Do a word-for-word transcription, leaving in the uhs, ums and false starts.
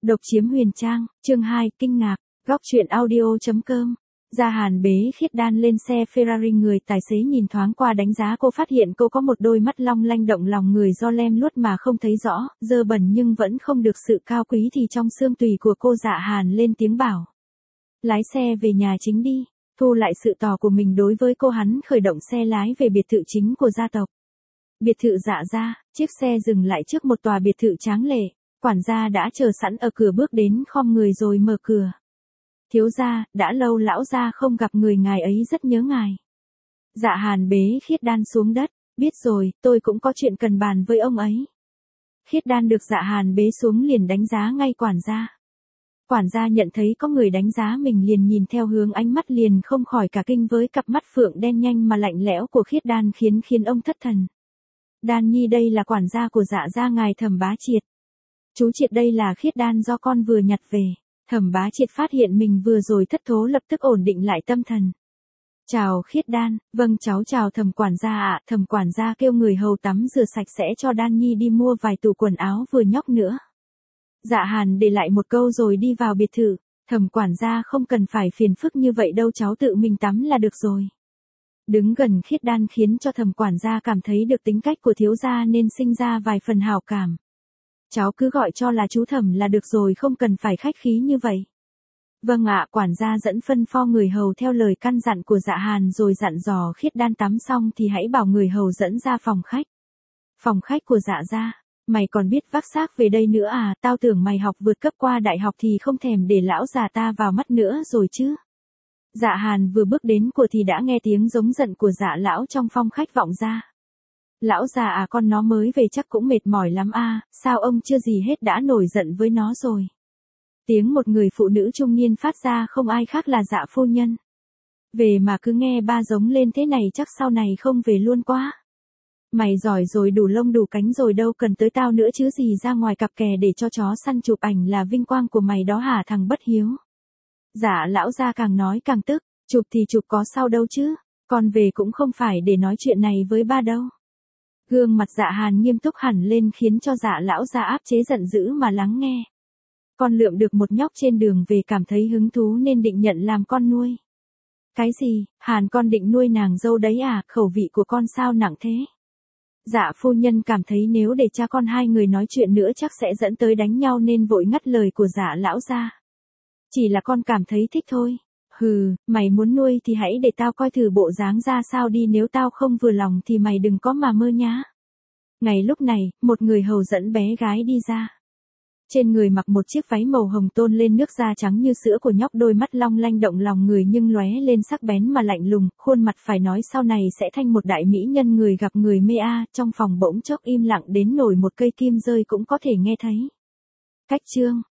Độc chiếm huyền trang, chương hai, kinh ngạc, góc truyện audio.com. Gia Hàn bế Khiết Đan lên xe Ferrari, người tài xế nhìn thoáng qua đánh giá cô, phát hiện cô có một đôi mắt long lanh động lòng người do lem luốt mà không thấy rõ, dơ bẩn nhưng vẫn không được sự cao quý thì trong xương tùy của cô. Dạ Hàn lên tiếng bảo. Lái xe về nhà chính đi. Thu lại sự tò của mình đối với cô, hắn khởi động xe lái về biệt thự chính của gia tộc. Biệt thự Dạ gia, chiếc xe dừng lại trước một tòa biệt thự tráng lệ. Quản gia đã chờ sẵn ở cửa, bước đến khom người rồi mở cửa. Thiếu gia, đã lâu lão gia không gặp người, ngài ấy rất nhớ ngài. Dạ Hàn bế Khiết Đan xuống đất. Biết rồi, tôi cũng có chuyện cần bàn với ông ấy. Khiết Đan được Dạ Hàn bế xuống liền đánh giá ngay quản gia. Quản gia nhận thấy có người đánh giá mình liền nhìn theo hướng ánh mắt, liền không khỏi cả kinh với cặp mắt phượng đen nhanh mà lạnh lẽo của Khiết Đan, khiến khiến ông thất thần. Đan nhi, đây là quản gia của Dạ gia ngài Thẩm Bá Triệt. Chú Triệt, đây là Khiết Đan do con vừa nhặt về. Thẩm Bá Triệt phát hiện mình vừa rồi thất thố, lập tức ổn định lại tâm thần. Chào Khiết Đan. Vâng cháu chào Thẩm quản gia ạ. Thẩm quản gia kêu người hầu tắm rửa sạch sẽ cho Đan nhi đi mua vài tủ quần áo vừa nhóc nữa. Dạ Hàn để lại một câu rồi đi vào biệt thự. Thẩm quản gia không cần phải phiền phức như vậy đâu, cháu tự mình tắm là được rồi. Đứng gần Khiết Đan khiến cho Thẩm quản gia cảm thấy được tính cách của thiếu gia nên sinh ra vài phần hảo cảm. Cháu cứ gọi cho là chú Thẩm là được rồi, không cần phải khách khí như vậy. Vâng ạ. Quản gia dẫn phân pho người hầu theo lời căn dặn của Dạ Hàn rồi dặn dò Khiết Đan tắm xong thì hãy bảo người hầu dẫn ra phòng khách. Phòng khách của Dạ gia. Mày còn biết vác xác về đây nữa à? Tao tưởng mày học vượt cấp qua đại học thì không thèm để lão già ta vào mắt nữa rồi chứ. Dạ Hàn vừa bước đến của thì đã nghe tiếng giống giận của Dạ lão trong phòng khách vọng ra. Lão già à, con nó mới về chắc cũng mệt mỏi lắm à, sao ông chưa gì hết đã nổi giận với nó rồi. Tiếng một người phụ nữ trung niên phát ra, không ai khác là Dạ phu nhân. Về mà cứ nghe ba giống lên thế này chắc sau này không về luôn quá. Mày giỏi rồi, đủ lông đủ cánh rồi, đâu cần tới tao nữa chứ gì, ra ngoài cặp kè để cho chó săn chụp ảnh là vinh quang của mày đó hả thằng bất hiếu. Dạ lão gia càng nói càng tức, chụp thì chụp có sao đâu chứ, con về cũng không phải để nói chuyện này với ba đâu. Gương mặt Dạ Hàn nghiêm túc hẳn lên khiến cho Dạ lão gia áp chế giận dữ mà lắng nghe. Con lượm được một nhóc trên đường về, cảm thấy hứng thú nên định nhận làm con nuôi. Cái gì, Hàn con định nuôi nàng dâu đấy à, khẩu vị của con sao nặng thế? Dạ phu nhân cảm thấy nếu để cha con hai người nói chuyện nữa chắc sẽ dẫn tới đánh nhau nên vội ngắt lời của Dạ lão gia. Chỉ là con cảm thấy thích thôi. Hừ, mày muốn nuôi thì hãy để tao coi thử bộ dáng ra sao đi, nếu tao không vừa lòng thì mày đừng có mà mơ nhá. Ngay lúc này, một người hầu dẫn bé gái đi ra. Trên người mặc một chiếc váy màu hồng tôn lên nước, da trắng như sữa của nhóc, đôi mắt long lanh động lòng người nhưng lóe lên sắc bén mà lạnh lùng, khuôn mặt phải nói sau này sẽ thành một đại mỹ nhân người gặp người mê a. Trong phòng bỗng chốc im lặng đến nổi một cây kim rơi cũng có thể nghe thấy. Cách chương